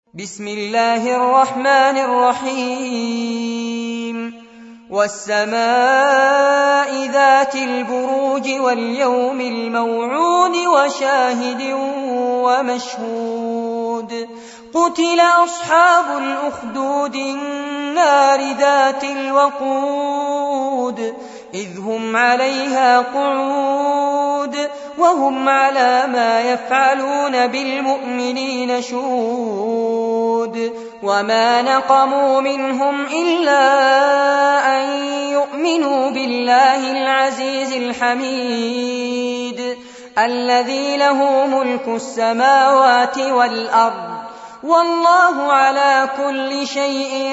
بسم الله الرحمن الرحيم والسماء ذات البروج واليوم الموعود وشاهد ومشهود قتل أصحاب الأخدود النار ذات الوقود إذ هم عليها قعود وهم على ما يفعلون بالمؤمنين شهود وما نقموا منهم إلا أن يؤمنوا بالله العزيز الحميد الذي له ملك السماوات والأرض والله على كل شيء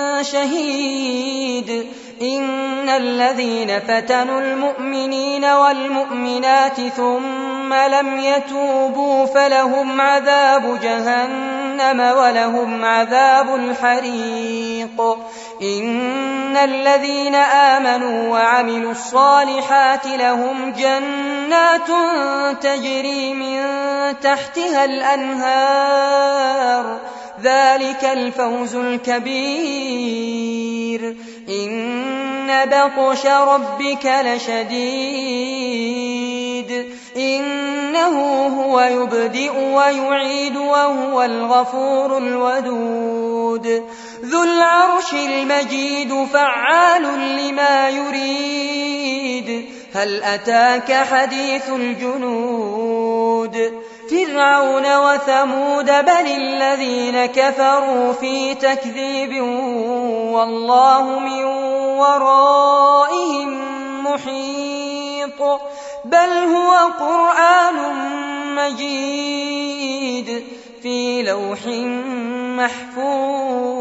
شهيد إن الذين فتنوا المؤمنين والمؤمنات ثم لم يتوبوا فلهم عذاب جهنم ولهم عذاب الحريق إن الذين آمنوا وعملوا الصالحات لهم جنات تجري من تحتها الأنهار ذلك الفوز الكبير إن بطش ربك لشديد إنه هو يبدئ ويعيد وهو الغفور الودود ذو العرش المجيد فعال لما يريد هل أتاك حديث الجنود فرعون وثمود بل الذين كفروا في تكذيب والله من ورائهم محيط بل هو قرآن مجيد في لوح محفوظ